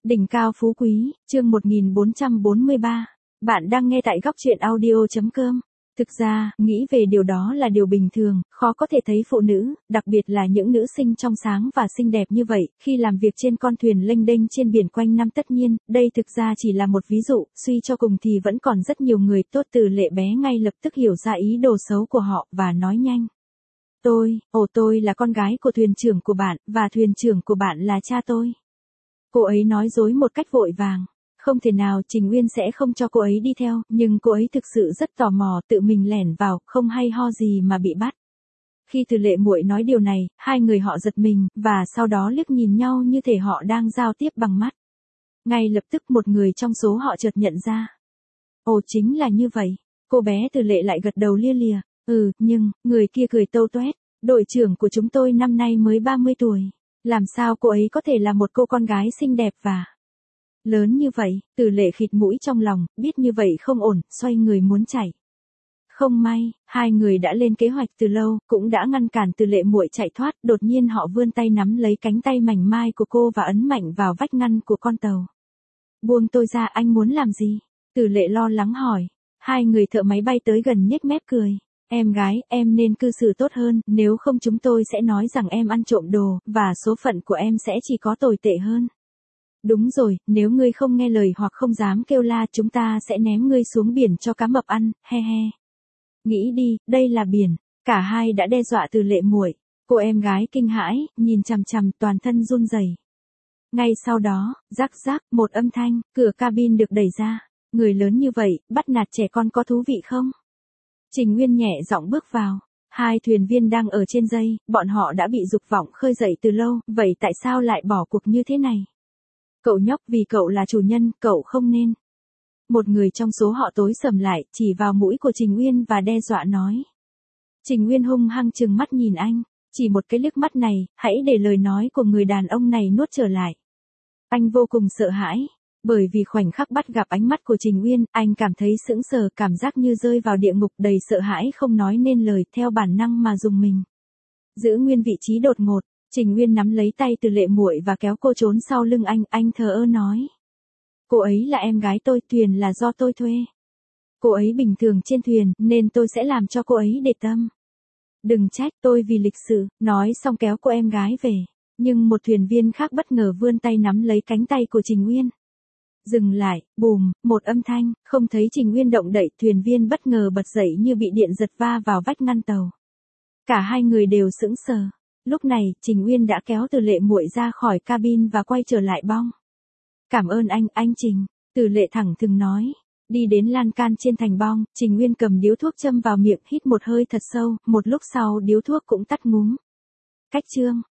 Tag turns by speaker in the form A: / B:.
A: Đỉnh cao phú quý, chương 1443. Bạn đang nghe tại góc chuyện audio.com. Thực ra, nghĩ về điều đó là điều bình thường, khó có thể thấy phụ nữ, đặc biệt là những nữ sinh trong sáng và xinh đẹp như vậy, khi làm việc trên con thuyền lênh đênh trên biển quanh năm. Tất nhiên, đây thực ra chỉ là một ví dụ, suy cho cùng thì vẫn còn rất nhiều người tốt. Từ Lệ bé ngay lập tức hiểu ra ý đồ xấu của họ, và nói nhanh. Tôi là con gái của thuyền trưởng của bạn, và thuyền trưởng của bạn là cha tôi. Cô ấy nói dối một cách vội vàng. Không thể nào, Trình Uyên sẽ không cho cô ấy đi theo, nhưng cô ấy thực sự rất tò mò, tự mình lẻn vào, không hay ho gì mà bị bắt. Khi Từ Lệ muội nói điều này, hai người họ giật mình, và sau đó liếc nhìn nhau như thể họ đang giao tiếp bằng mắt. Ngay lập tức một người trong số họ chợt nhận ra. Ồ, chính là như vậy. Cô bé Từ Lệ lại gật đầu lia lịa. Nhưng, người kia cười tâu toét. Đội trưởng của chúng tôi năm nay mới 30 tuổi. Làm sao cô ấy có thể là một cô con gái xinh đẹp và lớn như vậy? Từ Lệ khịt mũi trong lòng, biết như vậy không ổn, xoay người muốn chạy. Không may, hai người đã lên kế hoạch từ lâu, cũng đã ngăn cản Từ Lệ muội chạy thoát. Đột nhiên họ vươn tay nắm lấy cánh tay mảnh mai của cô và ấn mạnh vào vách ngăn của con tàu. Buông tôi ra, anh muốn làm gì? Từ Lệ lo lắng hỏi. Hai người thợ máy bay tới gần nhếch mép cười. Em gái, em nên cư xử tốt hơn, nếu không chúng tôi sẽ nói rằng em ăn trộm đồ, và số phận của em sẽ chỉ có tồi tệ hơn. Đúng rồi, nếu ngươi không nghe lời hoặc không dám kêu la, chúng ta sẽ ném ngươi xuống biển cho cá mập ăn, he he. Nghĩ đi, đây là biển. Cả hai đã đe dọa Từ Lệ muội. Cô em gái kinh hãi, nhìn chằm chằm, toàn thân run rẩy. Ngay sau đó, rắc rắc, một âm thanh, cửa cabin được đẩy ra. Người lớn như vậy, bắt nạt trẻ con có thú vị không? Trình Uyên nhẹ giọng bước vào. Hai thuyền viên đang ở trên dây, bọn họ đã bị dục vọng khơi dậy từ lâu, vậy tại sao lại bỏ cuộc như thế này? Cậu nhóc, vì cậu là chủ nhân, cậu không nên. Một người trong số họ tối sầm lại, chỉ vào mũi của Trình Uyên và đe dọa nói. Trình Uyên hung hăng trừng mắt nhìn anh, chỉ một cái liếc mắt này, hãy để lời nói của người đàn ông này nuốt trở lại. Anh vô cùng sợ hãi. Bởi vì khoảnh khắc bắt gặp ánh mắt của Trình Uyên, anh cảm thấy sững sờ, cảm giác như rơi vào địa ngục, đầy sợ hãi không nói nên lời, theo bản năng mà rùng mình. Giữ nguyên vị trí đột ngột, Trình Uyên nắm lấy tay Từ Lệ muội và kéo cô trốn sau lưng anh thờ ơ nói. Cô ấy là em gái tôi, thuyền là do tôi thuê. Cô ấy bình thường trên thuyền, nên tôi sẽ làm cho cô ấy để tâm. Đừng trách tôi vì lịch sự, nói xong kéo cô em gái về. Nhưng một thuyền viên khác bất ngờ vươn tay nắm lấy cánh tay của Trình Uyên. Dừng lại, bùm, một âm thanh, không thấy Trình Uyên động đậy, thuyền viên bất ngờ bật dậy như bị điện giật va vào vách ngăn tàu. Cả hai người đều sững sờ. Lúc này, Trình Uyên đã kéo Từ Lệ muội ra khỏi cabin và quay trở lại bong. Cảm ơn anh Trình, Từ Lệ thẳng thừng nói. Đi đến lan can trên thành bong, Trình Uyên cầm điếu thuốc châm vào miệng, hít một hơi thật sâu, một lúc sau điếu thuốc cũng tắt ngúm. Cách chương